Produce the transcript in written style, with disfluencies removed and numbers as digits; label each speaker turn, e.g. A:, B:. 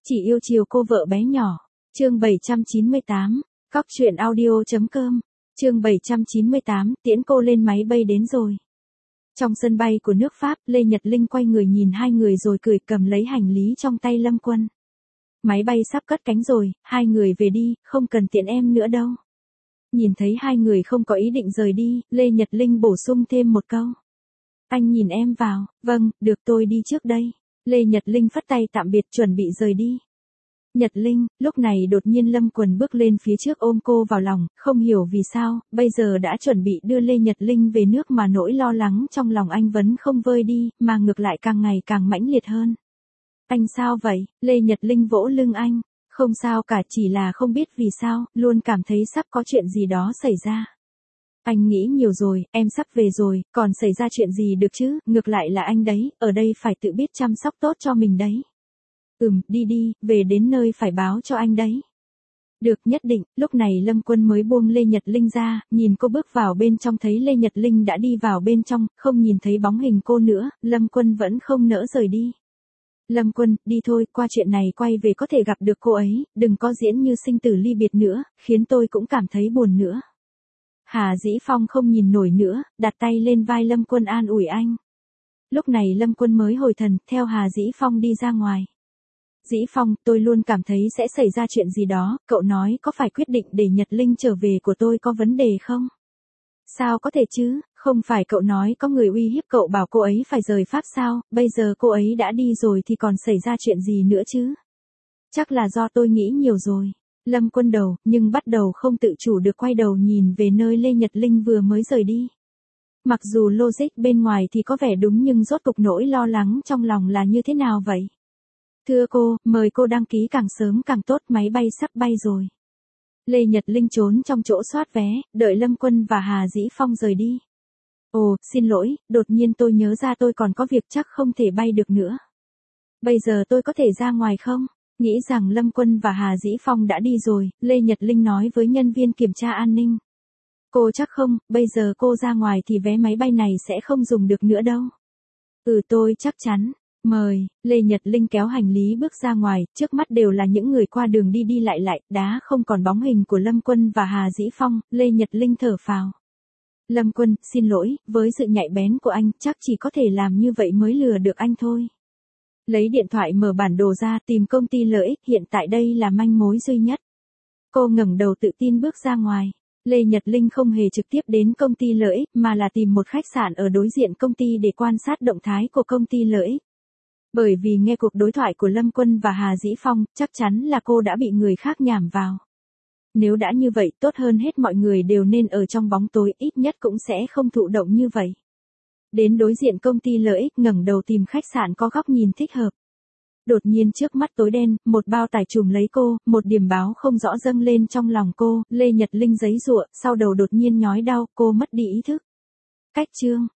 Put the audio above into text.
A: Chỉ yêu chiều cô vợ bé nhỏ. Chương 798. Cóc truyện audio.com. Chương 798, tiễn cô lên máy bay đến rồi. Trong sân bay của nước Pháp, Lê Nhật Linh quay người nhìn hai người rồi cười, cầm lấy hành lý trong tay Lâm Quân. Máy bay sắp cất cánh rồi, hai người về đi, không cần tiện em nữa đâu. Nhìn thấy hai người không có ý định rời đi, Lê Nhật Linh bổ sung thêm một câu. Anh nhìn em vào. Vâng, được, tôi đi trước đây. Lê Nhật Linh phất tay tạm biệt, chuẩn bị rời đi. Nhật Linh, lúc này đột nhiên Lâm Quần bước lên phía trước ôm cô vào lòng, không hiểu vì sao, bây giờ đã chuẩn bị đưa Lê Nhật Linh về nước mà nỗi lo lắng trong lòng anh vẫn không vơi đi, mà ngược lại càng ngày càng mãnh liệt hơn. Anh sao vậy? Lê Nhật Linh vỗ lưng anh. Không sao cả, chỉ là không biết vì sao, luôn cảm thấy sắp có chuyện gì đó xảy ra. Anh nghĩ nhiều rồi, em sắp về rồi, còn xảy ra chuyện gì được chứ, ngược lại là anh đấy, ở đây phải tự biết chăm sóc tốt cho mình đấy. Đi đi, về đến nơi phải báo cho anh đấy. Được, nhất định. Lúc này Lâm Quân mới buông Lê Nhật Linh ra, nhìn cô bước vào bên trong thấy Lê Nhật Linh đã đi vào bên trong, không nhìn thấy bóng hình cô nữa, Lâm Quân vẫn không nỡ rời đi. Lâm Quân, đi thôi, qua chuyện này quay về có thể gặp được cô ấy, đừng có diễn như sinh tử ly biệt nữa, khiến tôi cũng cảm thấy buồn nữa. Hà Dĩ Phong không nhìn nổi nữa, đặt tay lên vai Lâm Quân an ủi anh. Lúc này Lâm Quân mới hồi thần, theo Hà Dĩ Phong đi ra ngoài. Dĩ Phong, tôi luôn cảm thấy sẽ xảy ra chuyện gì đó, cậu nói có phải quyết định để Nhật Linh trở về của tôi có vấn đề không? Sao có thể chứ, không phải cậu nói có người uy hiếp cậu bảo cô ấy phải rời Pháp sao, bây giờ cô ấy đã đi rồi thì còn xảy ra chuyện gì nữa chứ? Chắc là do tôi nghĩ nhiều rồi. Lâm Quân đầu, nhưng bắt đầu không tự chủ được quay đầu nhìn về nơi Lê Nhật Linh vừa mới rời đi. Mặc dù logic bên ngoài thì có vẻ đúng nhưng rốt cục nỗi lo lắng trong lòng là như thế nào vậy? Thưa cô, mời cô đăng ký càng sớm càng tốt, máy bay sắp bay rồi. Lê Nhật Linh trốn trong chỗ soát vé, đợi Lâm Quân và Hà Dĩ Phong rời đi. Ồ, xin lỗi, đột nhiên tôi nhớ ra tôi còn có việc chắc không thể bay được nữa. Bây giờ tôi có thể ra ngoài không? Nghĩ rằng Lâm Quân và Hà Dĩ Phong đã đi rồi, Lê Nhật Linh nói với nhân viên kiểm tra an ninh. Cô chắc không, bây giờ cô ra ngoài thì vé máy bay này sẽ không dùng được nữa đâu. Tôi chắc chắn. Mời. Lê Nhật Linh kéo hành lý bước ra ngoài, trước mắt đều là những người qua đường đi đi lại, đá không còn bóng hình của Lâm Quân và Hà Dĩ Phong, Lê Nhật Linh thở phào. Lâm Quân, xin lỗi, với sự nhạy bén của anh, chắc chỉ có thể làm như vậy mới lừa được anh thôi. Lấy điện thoại mở bản đồ ra tìm công ty lợi ích, hiện tại đây là manh mối duy nhất. Cô ngẩng đầu tự tin bước ra ngoài. Lê Nhật Linh không hề trực tiếp đến công ty lợi ích mà là tìm một khách sạn ở đối diện công ty để quan sát động thái của công ty lợi ích. Bởi vì nghe cuộc đối thoại của Lâm Quân và Hà Dĩ Phong, chắc chắn là cô đã bị người khác nhảm vào. Nếu đã như vậy, tốt hơn hết mọi người đều nên ở trong bóng tối, ít nhất cũng sẽ không thụ động như vậy. Đến đối diện công ty lợi ích, ngẩng đầu tìm khách sạn có góc nhìn thích hợp. Đột nhiên trước mắt tối đen, một bao tải trùm lấy cô, một điểm báo không rõ dâng lên trong lòng cô, Lê Nhật Linh giãy giụa, sau đầu đột nhiên nhói đau, cô mất đi ý thức. Cách chương